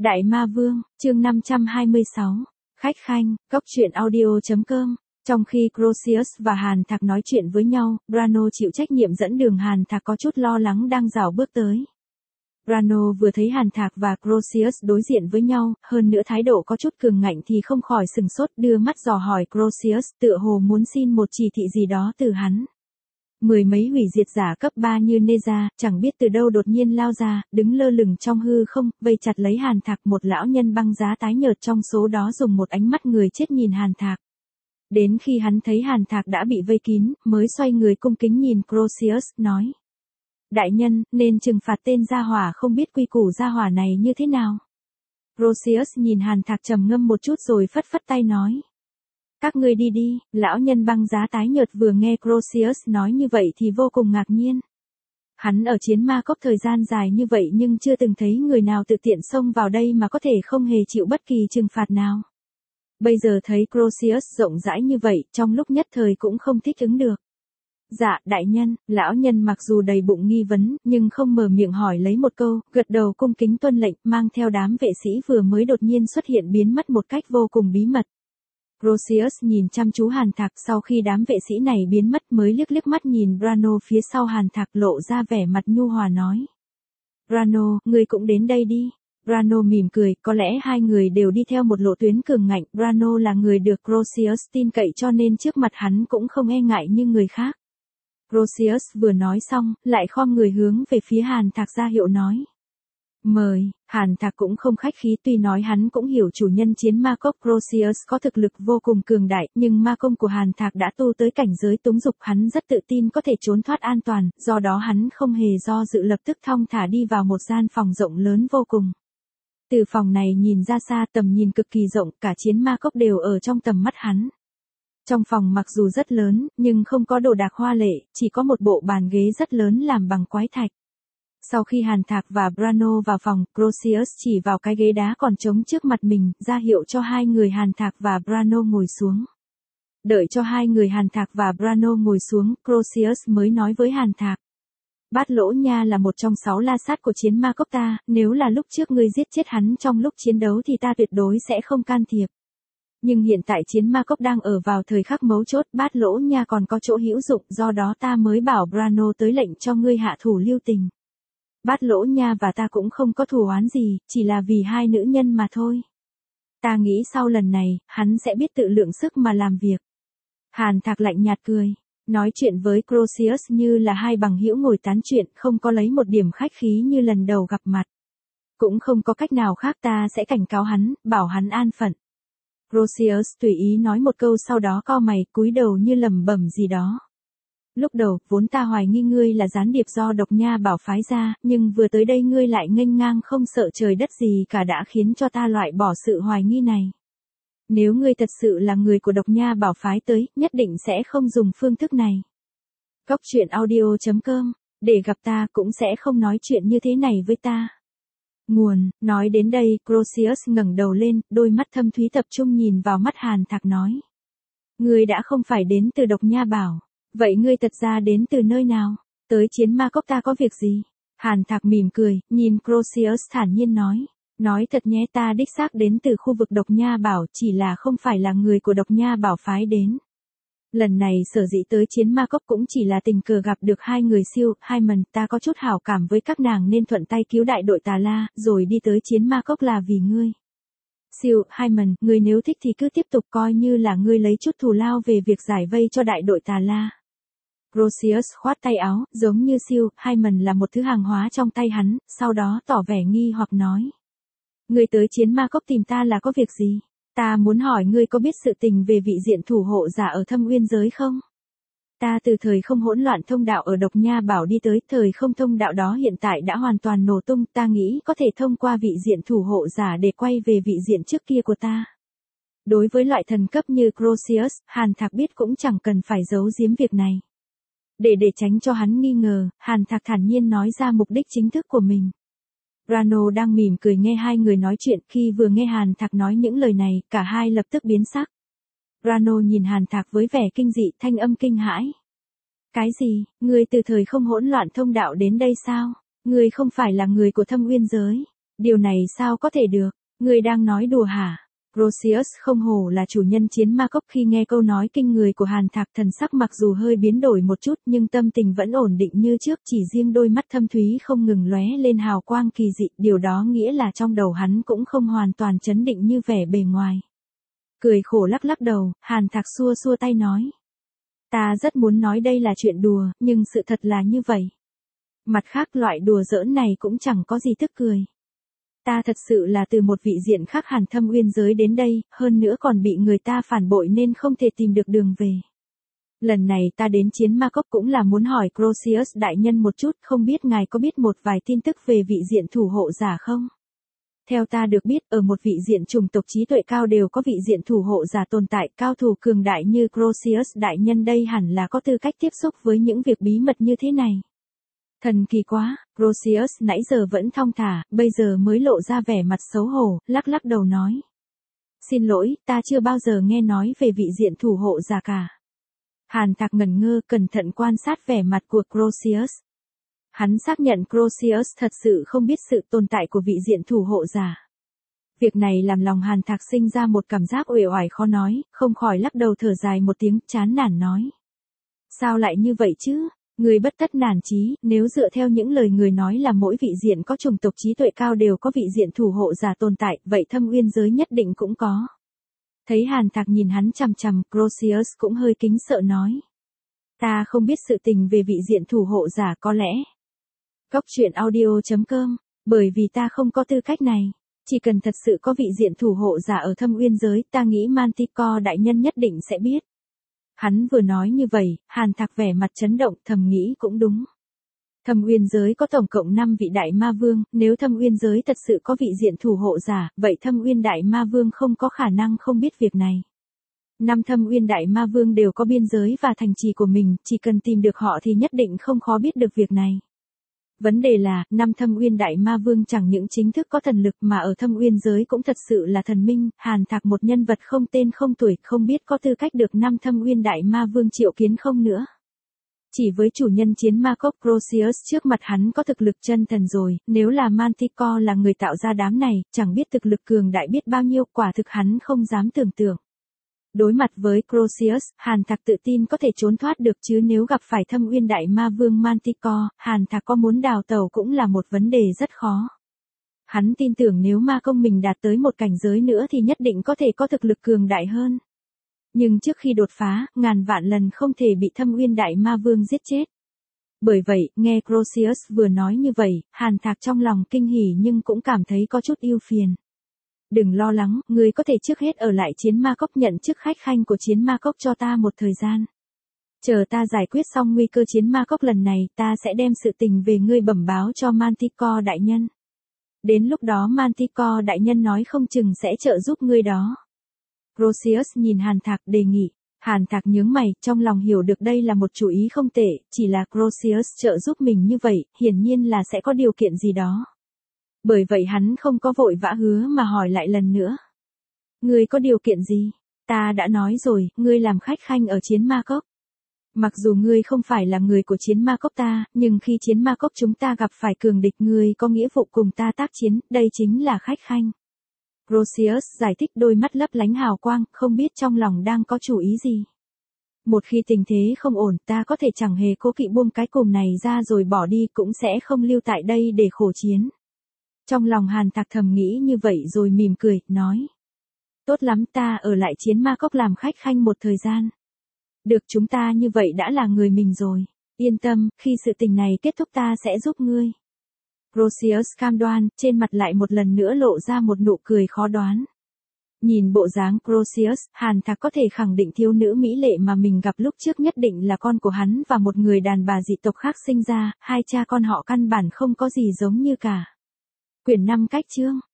Đại Ma Vương, chương 526. Khách khanh, góc truyện audio.com. Trong khi Crozius và Hàn Thạc nói chuyện với nhau, Brano chịu trách nhiệm dẫn đường. Hàn Thạc có chút lo lắng đang rảo bước tới. Brano vừa thấy Hàn Thạc và Crozius đối diện với nhau, hơn nữa thái độ có chút cường ngạnh thì không khỏi sừng sốt, đưa mắt dò hỏi Crozius, tựa hồ muốn xin một chỉ thị gì đó từ hắn. Mười mấy hủy diệt giả cấp 3 như Neza, chẳng biết từ đâu đột nhiên lao ra, đứng lơ lửng trong hư không, vây chặt lấy Hàn Thạc. Một lão nhân băng giá tái nhợt trong số đó dùng một ánh mắt người chết nhìn Hàn Thạc. Đến khi hắn thấy Hàn Thạc đã bị vây kín, mới xoay người cung kính nhìn Crozius, nói: Đại nhân, nên trừng phạt tên gia hỏa không biết quy củ gia hỏa này như thế nào. Crozius nhìn Hàn Thạc trầm ngâm một chút rồi phất phất tay nói: Các ngươi đi đi. Lão nhân băng giá tái nhợt vừa nghe Crozius nói như vậy thì vô cùng ngạc nhiên. Hắn ở chiến ma cốc thời gian dài như vậy nhưng chưa từng thấy người nào tự tiện xông vào đây mà có thể không hề chịu bất kỳ trừng phạt nào. Bây giờ thấy Crozius rộng rãi như vậy, trong lúc nhất thời cũng không thích ứng được. Dạ, đại nhân. Lão nhân mặc dù đầy bụng nghi vấn, nhưng không mở miệng hỏi lấy một câu, gật đầu cung kính tuân lệnh, mang theo đám vệ sĩ vừa mới đột nhiên xuất hiện biến mất một cách vô cùng bí mật. Crozius nhìn chăm chú Hàn Thạc, sau khi đám vệ sĩ này biến mất mới liếc mắt nhìn Brano phía sau Hàn Thạc, lộ ra vẻ mặt nhu hòa nói: Brano, ngươi cũng đến đây đi. Brano mỉm cười, có lẽ hai người đều đi theo một lộ tuyến cường ngạnh. Brano là người được Crozius tin cậy cho nên trước mặt hắn cũng không e ngại như người khác. Crozius vừa nói xong, lại khom người hướng về phía Hàn Thạc ra hiệu nói: Mời. Hàn Thạc cũng không khách khí, tuy nói hắn cũng hiểu chủ nhân chiến ma cốc Crozius có thực lực vô cùng cường đại, nhưng ma công của Hàn Thạc đã tu tới cảnh giới túng dục, hắn rất tự tin có thể trốn thoát an toàn, do đó hắn không hề do dự, lập tức thong thả đi vào một gian phòng rộng lớn vô cùng. Từ phòng này nhìn ra xa, tầm nhìn cực kỳ rộng, cả chiến ma cốc đều ở trong tầm mắt hắn. Trong phòng mặc dù rất lớn, nhưng không có đồ đạc hoa lệ, chỉ có một bộ bàn ghế rất lớn làm bằng quái thạch. Sau khi Hàn Thạc và Brano vào phòng, Crozius chỉ vào cái ghế đá còn trống trước mặt mình, ra hiệu cho hai người Hàn Thạc và Brano ngồi xuống. Đợi cho hai người Hàn Thạc và Brano ngồi xuống, Crozius mới nói với Hàn Thạc: Bát Lỗ Nha là một trong 6 la sát của chiến ma cốc ta, nếu là lúc trước ngươi giết chết hắn trong lúc chiến đấu thì ta tuyệt đối sẽ không can thiệp. Nhưng hiện tại chiến ma cốc đang ở vào thời khắc mấu chốt, Bát Lỗ Nha còn có chỗ hữu dụng, do đó ta mới bảo Brano tới lệnh cho ngươi hạ thủ lưu tình. Bát Lỗ Nha và ta cũng không có thù oán gì, chỉ là vì hai nữ nhân mà thôi. Ta nghĩ sau lần này, hắn sẽ biết tự lượng sức mà làm việc. Hàn Thạc lạnh nhạt cười, nói chuyện với Crozius như là hai bằng hữu ngồi tán chuyện, không có lấy một điểm khách khí như lần đầu gặp mặt. Cũng không có cách nào khác, ta sẽ cảnh cáo hắn, bảo hắn an phận. Crozius tùy ý nói một câu, sau đó cau mày, cúi đầu như lẩm bẩm gì đó. Lúc đầu, vốn ta hoài nghi ngươi là gián điệp do Độc Nha Bảo phái ra, nhưng vừa tới đây ngươi lại nghênh ngang không sợ trời đất gì cả, đã khiến cho ta loại bỏ sự hoài nghi này. Nếu ngươi thật sự là người của Độc Nha Bảo phái tới, nhất định sẽ không dùng phương thức này. Góc truyện audio.com, để gặp ta cũng sẽ không nói chuyện như thế này với ta. Nguồn, nói đến đây, Crozius ngẩng đầu lên, đôi mắt thâm thúy tập trung nhìn vào mắt Hàn Thạc nói: Ngươi đã không phải đến từ Độc Nha Bảo. Vậy ngươi thật ra đến từ nơi nào? Tới chiến ma cốc ta có việc gì? Hàn Thạc mỉm cười, nhìn Crozius thản nhiên nói: Nói thật nhé, ta đích xác đến từ khu vực Độc Nha Bảo, chỉ là không phải là người của Độc Nha Bảo phái đến. Lần này sở dĩ tới chiến ma cốc cũng chỉ là tình cờ gặp được hai người Siêu, Hyman, ta có chút hảo cảm với các nàng nên thuận tay cứu đại đội Tà La, rồi đi tới chiến ma cốc là vì ngươi. Siêu, Hyman, ngươi nếu thích thì cứ tiếp tục, coi như là ngươi lấy chút thù lao về việc giải vây cho đại đội Tà La. Crozius khoát tay áo, giống như Siêu, Hyman là một thứ hàng hóa trong tay hắn, sau đó tỏ vẻ nghi hoặc nói: Ngươi tới chiến ma cốc tìm ta là có việc gì? Ta muốn hỏi ngươi có biết sự tình về vị diện thủ hộ giả ở Thâm Uyên giới không? Ta từ thời không hỗn loạn thông đạo ở Độc Nha Bảo đi tới, thời không thông đạo đó hiện tại đã hoàn toàn nổ tung, ta nghĩ có thể thông qua vị diện thủ hộ giả để quay về vị diện trước kia của ta. Đối với loại thần cấp như Crozius, Hàn Thạc biết cũng chẳng cần phải giấu giếm việc này. Để tránh cho hắn nghi ngờ, Hàn Thạc thản nhiên nói ra mục đích chính thức của mình. Brano đang mỉm cười nghe hai người nói chuyện, khi vừa nghe Hàn Thạc nói những lời này, cả hai lập tức biến sắc. Brano nhìn Hàn Thạc với vẻ kinh dị, thanh âm kinh hãi. Cái gì, ngươi từ thời không hỗn loạn thông đạo đến đây sao? Ngươi không phải là người của Thâm Uyên giới. Điều này sao có thể được? Ngươi đang nói đùa hả? Crozius không hổ là chủ nhân chiến ma cốc, khi nghe câu nói kinh người của Hàn Thạc, thần sắc mặc dù hơi biến đổi một chút nhưng tâm tình vẫn ổn định như trước, chỉ riêng đôi mắt thâm thúy không ngừng lóe lên hào quang kỳ dị, điều đó nghĩa là trong đầu hắn cũng không hoàn toàn trấn định như vẻ bề ngoài. Cười khổ lắc lắc đầu, Hàn Thạc xua xua tay nói. Ta rất muốn nói đây là chuyện đùa, nhưng sự thật là như vậy. Mặt khác loại đùa giỡn này cũng chẳng có gì tức cười. Ta thật sự là từ một vị diện khác Hàn Thâm Uyên giới đến đây, hơn nữa còn bị người ta phản bội nên không thể tìm được đường về. Lần này ta đến chiến ma cốc cũng là muốn hỏi Crozius đại nhân một chút, không biết ngài có biết một vài tin tức về vị diện thủ hộ giả không? Theo ta được biết, ở một vị diện chủng tộc trí tuệ cao đều có vị diện thủ hộ giả tồn tại, cao thủ cường đại như Crozius đại nhân đây hẳn là có tư cách tiếp xúc với những việc bí mật như thế này. Thần kỳ quá, Crozius nãy giờ vẫn thong thả, bây giờ mới lộ ra vẻ mặt xấu hổ, lắc lắc đầu nói. Xin lỗi, ta chưa bao giờ nghe nói về vị diện thủ hộ giả cả. Hàn Thạc ngẩn ngơ, cẩn thận quan sát vẻ mặt của Crozius. Hắn xác nhận Crozius thật sự không biết sự tồn tại của vị diện thủ hộ giả. Việc này làm lòng Hàn Thạc sinh ra một cảm giác uể oải khó nói, không khỏi lắc đầu thở dài một tiếng, chán nản nói. Sao lại như vậy chứ? Người bất tất nản chí, nếu dựa theo những lời người nói là mỗi vị diện có chủng tộc trí tuệ cao đều có vị diện thủ hộ giả tồn tại, vậy Thâm Uyên giới nhất định cũng có. Thấy Hàn Thạc nhìn hắn chằm chằm, Crozius cũng hơi kính sợ nói. Ta không biết sự tình về vị diện thủ hộ giả, có lẽ. Góc truyện audio.com, bởi vì ta không có tư cách này. Chỉ cần thật sự có vị diện thủ hộ giả ở Thâm Uyên giới, ta nghĩ Manticore đại nhân nhất định sẽ biết. Hắn vừa nói như vậy, Hàn Thạc vẻ mặt chấn động, thầm nghĩ cũng đúng. Thâm Uyên giới có tổng cộng 5 vị đại ma vương, nếu Thâm Uyên giới thật sự có vị diện thủ hộ giả, vậy Thâm Uyên đại ma vương không có khả năng không biết việc này. 5 Thâm Uyên đại ma vương đều có biên giới và thành trì của mình, chỉ cần tìm được họ thì nhất định không khó biết được việc này. Vấn đề là, 5 Thâm Uyên đại ma vương chẳng những chính thức có thần lực mà ở Thâm Uyên giới cũng thật sự là thần minh, Hàn Thạc một nhân vật không tên không tuổi, không biết có tư cách được 5 Thâm Uyên đại ma vương triệu kiến không nữa. Chỉ với chủ nhân chiến ma cốc Crozius trước mặt hắn có thực lực chân thần rồi, nếu là Manticore là người tạo ra đám này, chẳng biết thực lực cường đại biết bao nhiêu, quả thực hắn không dám tưởng tượng. Đối mặt với Crozius, Hàn Thạc tự tin có thể trốn thoát được chứ nếu gặp phải Thâm Uyên đại ma vương Manticore, Hàn Thạc có muốn đào tẩu cũng là một vấn đề rất khó. Hắn tin tưởng nếu ma công mình đạt tới một cảnh giới nữa thì nhất định có thể có thực lực cường đại hơn. Nhưng trước khi đột phá, ngàn vạn lần không thể bị Thâm Uyên đại ma vương giết chết. Bởi vậy, nghe Crozius vừa nói như vậy, Hàn Thạc trong lòng kinh hỉ nhưng cũng cảm thấy có chút ưu phiền. Đừng lo lắng, ngươi có thể trước hết ở lại chiến ma cốc nhận chức khách khanh của chiến ma cốc cho ta một thời gian. Chờ ta giải quyết xong nguy cơ chiến ma cốc lần này, ta sẽ đem sự tình về ngươi bẩm báo cho Manticore đại nhân. Đến lúc đó Manticore đại nhân nói không chừng sẽ trợ giúp ngươi đó. Crozius nhìn Hàn Thạc đề nghị. Hàn Thạc nhướng mày, trong lòng hiểu được đây là một chủ ý không tệ, chỉ là Crozius trợ giúp mình như vậy, hiển nhiên là sẽ có điều kiện gì đó. Bởi vậy hắn không có vội vã hứa mà hỏi lại lần nữa. Ngươi có điều kiện gì? Ta đã nói rồi, ngươi làm khách khanh ở chiến ma cốc. Mặc dù ngươi không phải là người của chiến ma cốc ta, nhưng khi chiến ma cốc chúng ta gặp phải cường địch ngươi có nghĩa vụ cùng ta tác chiến, đây chính là khách khanh. Crozius giải thích đôi mắt lấp lánh hào quang, không biết trong lòng đang có chủ ý gì. Một khi tình thế không ổn, ta có thể chẳng hề cố kỵ buông cái cùm này ra rồi bỏ đi, cũng sẽ không lưu tại đây để khổ chiến. Trong lòng Hàn Thạc thầm nghĩ như vậy rồi mỉm cười, nói. Tốt lắm, ta ở lại chiến ma cốc làm khách khanh một thời gian. Được, chúng ta như vậy đã là người mình rồi. Yên tâm, khi sự tình này kết thúc ta sẽ giúp ngươi. Crozius cam đoan, trên mặt lại một lần nữa lộ ra một nụ cười khó đoán. Nhìn bộ dáng Crozius, Hàn Thạc có thể khẳng định thiếu nữ mỹ lệ mà mình gặp lúc trước nhất định là con của hắn và một người đàn bà dị tộc khác sinh ra, hai cha con họ căn bản không có gì giống như cả. Quyển 5 cách chương